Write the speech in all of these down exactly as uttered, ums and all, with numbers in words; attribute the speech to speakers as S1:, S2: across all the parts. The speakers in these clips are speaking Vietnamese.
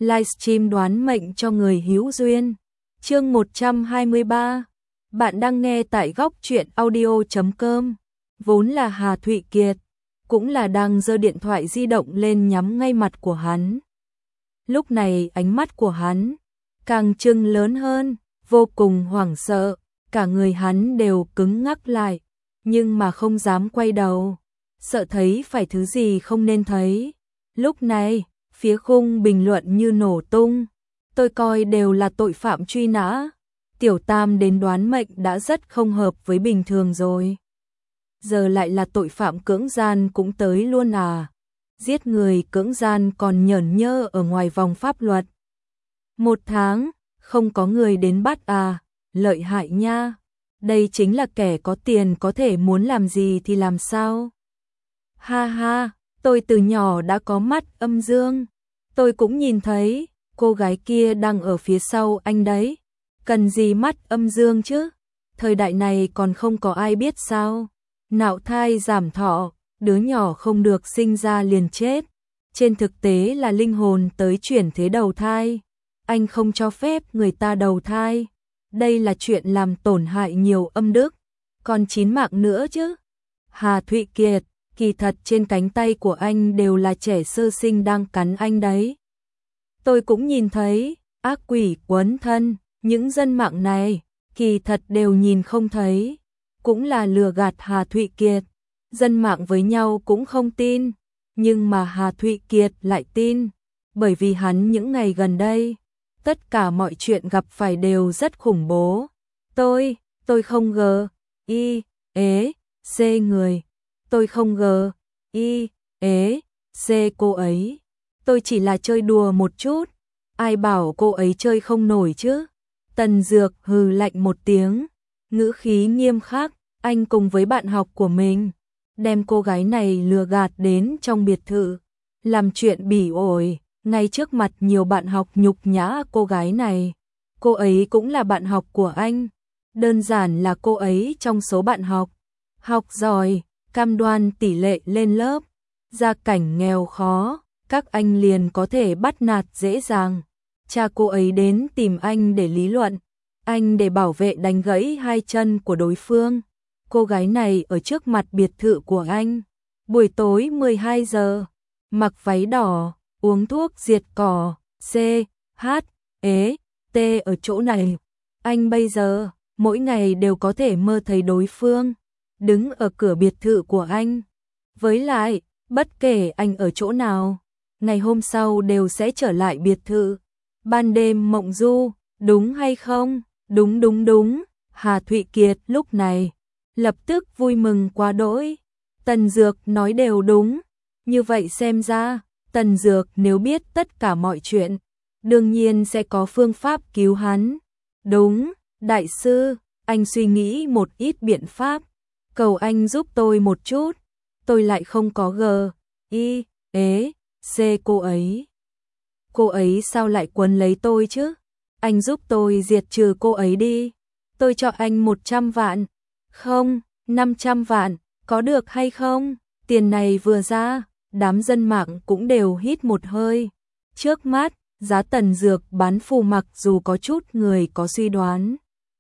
S1: livestream đoán mệnh cho người hữu duyên. Chương một trăm hai mươi ba. Bạn đang nghe tại góc truyện audio chấm com. Vốn là Hà Thụy Kiệt, cũng là đang giơ điện thoại di động lên nhắm ngay mặt của hắn. Lúc này ánh mắt của hắn càng trừng lớn hơn, vô cùng hoảng sợ, cả người hắn đều cứng ngắc lại, nhưng mà không dám quay đầu, sợ thấy phải thứ gì không nên thấy. Lúc này, phía khung bình luận như nổ tung, tôi coi đều là tội phạm truy nã, Tiểu Tam đến đoán mệnh đã rất không hợp với bình thường rồi. Giờ lại là tội phạm cưỡng gian cũng tới luôn à, giết người cưỡng gian còn nhởn nhơ ở ngoài vòng pháp luật. Một tháng, không có người đến bắt à, lợi hại nha, đây chính là kẻ có tiền có thể muốn làm gì thì làm sao. Ha ha, tôi từ nhỏ đã có mắt âm dương, tôi cũng nhìn thấy, cô gái kia đang ở phía sau anh đấy, cần gì mắt âm dương chứ, thời đại này còn không có ai biết sao, nạo thai giảm thọ, đứa nhỏ không được sinh ra liền chết, trên thực tế là linh hồn tới chuyển thế đầu thai, anh không cho phép người ta đầu thai, đây là chuyện làm tổn hại nhiều âm đức, còn chín mạng nữa chứ. Hà Thụy Kiệt, kỳ thật trên cánh tay của anh đều là trẻ sơ sinh đang cắn anh đấy. Tôi cũng nhìn thấy, ác quỷ quấn thân, những dân mạng này, kỳ thật đều nhìn không thấy, cũng là lừa gạt Hà Thụy Kiệt. Dân mạng với nhau cũng không tin, nhưng mà Hà Thụy Kiệt lại tin, bởi vì hắn những ngày gần đây, tất cả mọi chuyện gặp phải đều rất khủng bố. Tôi, tôi không gờ, y, ế, xê người, tôi không gờ, y, ế, xê cô ấy, tôi chỉ là chơi đùa một chút, ai bảo cô ấy chơi không nổi chứ. Tần Dược hừ lạnh một tiếng, ngữ khí nghiêm khắc, anh cùng với bạn học của mình, đem cô gái này lừa gạt đến trong biệt thự, làm chuyện bỉ ổi, ngay trước mặt nhiều bạn học nhục nhã cô gái này. Cô ấy cũng là bạn học của anh, đơn giản là cô ấy trong số bạn học, học giỏi, cam đoan tỷ lệ lên lớp, gia cảnh nghèo khó, các anh liền có thể bắt nạt dễ dàng. Cha cô ấy đến tìm anh để lý luận, anh để bảo vệ đánh gãy hai chân của đối phương. Cô gái này ở trước mặt biệt thự của anh, buổi tối mười hai giờ, mặc váy đỏ, uống thuốc diệt cỏ, C, H, E, T ở chỗ này. Anh bây giờ, mỗi ngày đều có thể mơ thấy đối phương, đứng ở cửa biệt thự của anh. Với lại, bất kể anh ở chỗ nào, ngày hôm sau đều sẽ trở lại biệt thự. Ban đêm mộng du, đúng hay không? Đúng đúng đúng, Hà Thụy Kiệt lúc này lập tức vui mừng quá đỗi. Tần Dược nói đều đúng, như vậy xem ra, Tần Dược nếu biết tất cả mọi chuyện, đương nhiên sẽ có phương pháp cứu hắn. Đúng, đại sư, anh suy nghĩ một ít biện pháp, cầu anh giúp tôi một chút, tôi lại không có G, I, ế, C cô ấy. Cô ấy sao lại quấn lấy tôi chứ? Anh giúp tôi diệt trừ cô ấy đi. Tôi cho anh một trăm vạn. Không, năm trăm vạn, có được hay không? Tiền này vừa ra, đám dân mạng cũng đều hít một hơi. Trước mắt, giá Tần Dược bán phù mặc dù có chút người có suy đoán.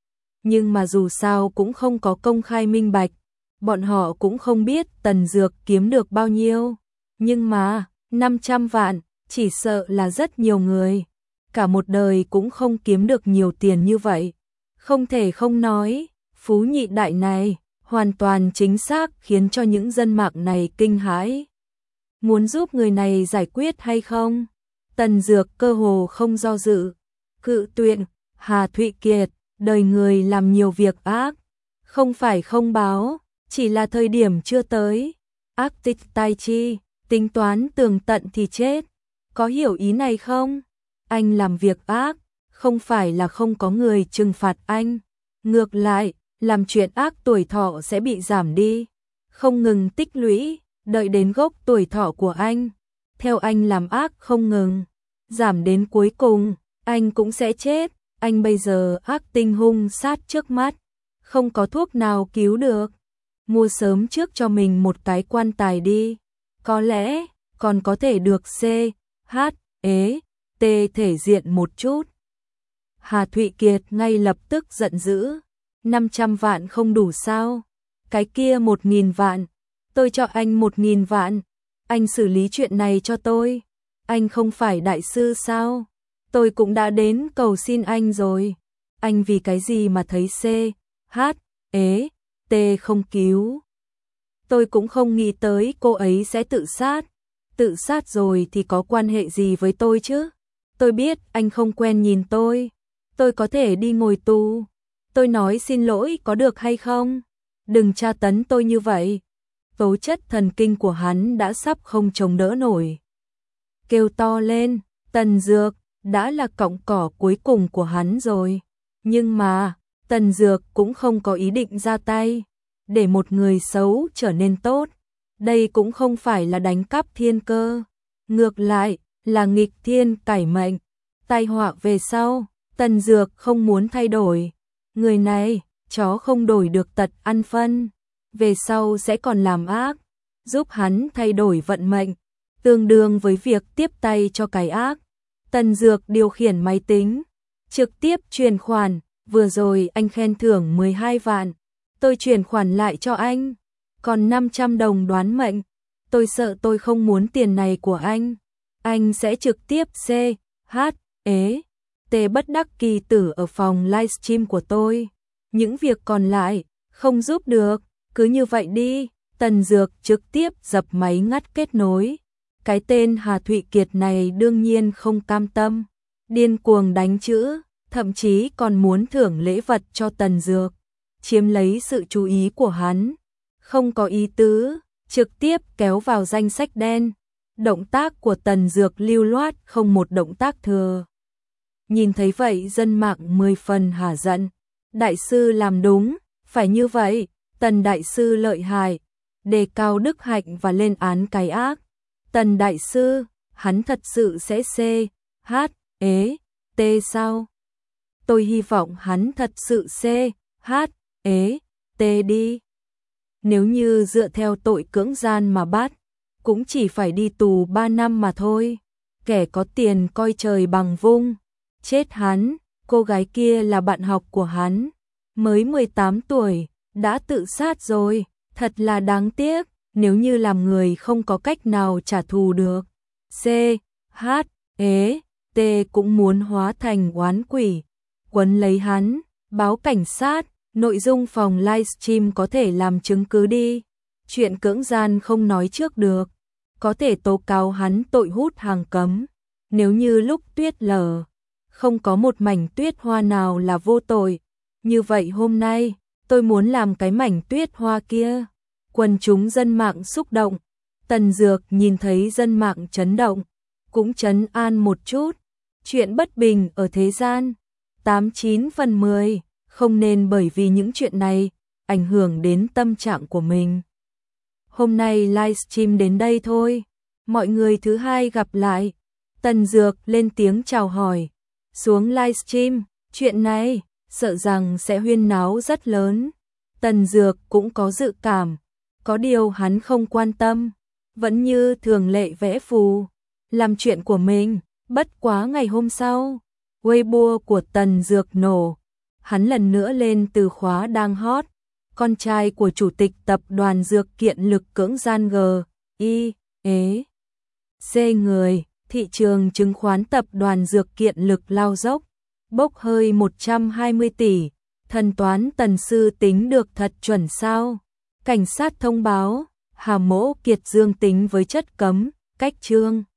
S1: Nhưng mà dù sao cũng không có công khai minh bạch. Bọn họ cũng không biết Tần Dược kiếm được bao nhiêu. Nhưng mà, năm trăm vạn, chỉ sợ là rất nhiều người. Cả một đời cũng không kiếm được nhiều tiền như vậy. Không thể không nói, phú nhị đại này, hoàn toàn chính xác khiến cho những dân mạng này kinh hãi. Muốn giúp người này giải quyết hay không? Tần Dược cơ hồ không do dự. Cự tuyệt, Hà Thụy Kiệt, đời người làm nhiều việc ác. Không phải không báo, chỉ là thời điểm chưa tới. Ác tích tai chi, tính toán tường tận thì chết. Có hiểu ý này không? Anh làm việc ác, không phải là không có người trừng phạt anh. Ngược lại, làm chuyện ác tuổi thọ sẽ bị giảm đi. Không ngừng tích lũy, đợi đến gốc tuổi thọ của anh. Theo anh làm ác không ngừng, giảm đến cuối cùng, anh cũng sẽ chết. Anh bây giờ ác tinh hung sát trước mắt, không có thuốc nào cứu được. Mua sớm trước cho mình một cái quan tài đi. Có lẽ, còn có thể được C, H, ế, tê thể diện một chút. Hà Thụy Kiệt ngay lập tức giận dữ. năm trăm vạn không đủ sao? Cái kia một nghìn vạn. Tôi cho anh một nghìn vạn. Anh xử lý chuyện này cho tôi. Anh không phải đại sư sao? Tôi cũng đã đến cầu xin anh rồi. Anh vì cái gì mà thấy C, H, ế, T không cứu? Tôi cũng không nghĩ tới cô ấy sẽ tự sát. Tự sát rồi thì có quan hệ gì với tôi chứ? Tôi biết anh không quen nhìn tôi. Tôi có thể đi ngồi tù. Tôi nói xin lỗi có được hay không? Đừng tra tấn tôi như vậy. Tố chất thần kinh của hắn đã sắp không chống đỡ nổi. Kêu to lên, Tần Dược, đã là cọng cỏ cuối cùng của hắn rồi. Nhưng mà, Tần Dược cũng không có ý định ra tay. Để một người xấu trở nên tốt. Đây cũng không phải là đánh cắp thiên cơ. Ngược lại, là nghịch thiên cải mệnh. Tai họa về sau, Tần Dược không muốn thay đổi. Người này, chó không đổi được tật ăn phân. Về sau sẽ còn làm ác. Giúp hắn thay đổi vận mệnh. Tương đương với việc tiếp tay cho cái ác. Tần Dược điều khiển máy tính. Trực tiếp chuyển khoản. Vừa rồi anh khen thưởng mười hai vạn. Tôi chuyển khoản lại cho anh. Còn năm trăm đồng đoán mệnh. Tôi sợ tôi không muốn tiền này của anh. Anh sẽ trực tiếp C, H, ế, T bất đắc kỳ tử ở phòng livestream của tôi. Những việc còn lại, không giúp được. Cứ như vậy đi. Tần Dược trực tiếp dập máy ngắt kết nối. Cái tên Hà Thụy Kiệt này đương nhiên không cam tâm. Điên cuồng đánh chữ. Thậm chí còn muốn thưởng lễ vật cho Tần Dược. Chiếm lấy sự chú ý của hắn. Không có ý tứ, trực tiếp kéo vào danh sách đen. Động tác của Tần Dược lưu loát không một động tác thừa. Nhìn thấy vậy dân mạng mười phần hả giận. Đại sư làm đúng, phải như vậy. Tần đại sư lợi hại, đề cao đức hạnh và lên án cái ác. Tần đại sư, hắn thật sự sẽ C, H, ế, T sao? Tôi hy vọng hắn thật sự C, H, ế, T đi. Nếu như dựa theo tội cưỡng gian mà bắt, cũng chỉ phải đi tù ba năm mà thôi. Kẻ có tiền coi trời bằng vung. Chết hắn, cô gái kia là bạn học của hắn. Mới mười tám tuổi, đã tự sát rồi. Thật là đáng tiếc, nếu như làm người không có cách nào trả thù được. C, H, ế, T cũng muốn hóa thành oán quỷ. Quấn lấy hắn, báo cảnh sát. Nội dung phòng livestream có thể làm chứng cứ đi. Chuyện cưỡng gian không nói trước được. Có thể tố cáo hắn tội hút hàng cấm. Nếu như lúc tuyết lở, không có một mảnh tuyết hoa nào là vô tội. Như vậy hôm nay, tôi muốn làm cái mảnh tuyết hoa kia. Quần chúng dân mạng xúc động. Tần Dược nhìn thấy dân mạng chấn động. Cũng trấn an một chút. Chuyện bất bình ở thế gian. tám chín phần mười. Không nên bởi vì những chuyện này ảnh hưởng đến tâm trạng của mình. Hôm nay livestream đến đây thôi. Mọi người thứ hai gặp lại. Tần Dược lên tiếng chào hỏi. Xuống livestream, chuyện này sợ rằng sẽ huyên náo rất lớn. Tần Dược cũng có dự cảm. Có điều hắn không quan tâm. Vẫn như thường lệ vẽ phù. Làm chuyện của mình. Bất quá ngày hôm sau, Weibo của Tần Dược nổ. Hắn lần nữa lên từ khóa đang hot. Con trai của chủ tịch tập đoàn dược kiện lực cưỡng gian G, I, ế, C người, thị trường chứng khoán tập đoàn dược kiện lực lao dốc, bốc hơi một trăm hai mươi tỷ. Thần toán Tần sư tính được thật chuẩn sao? Cảnh sát thông báo, Hà Mỗ Kiệt dương tính với chất cấm, cách chương.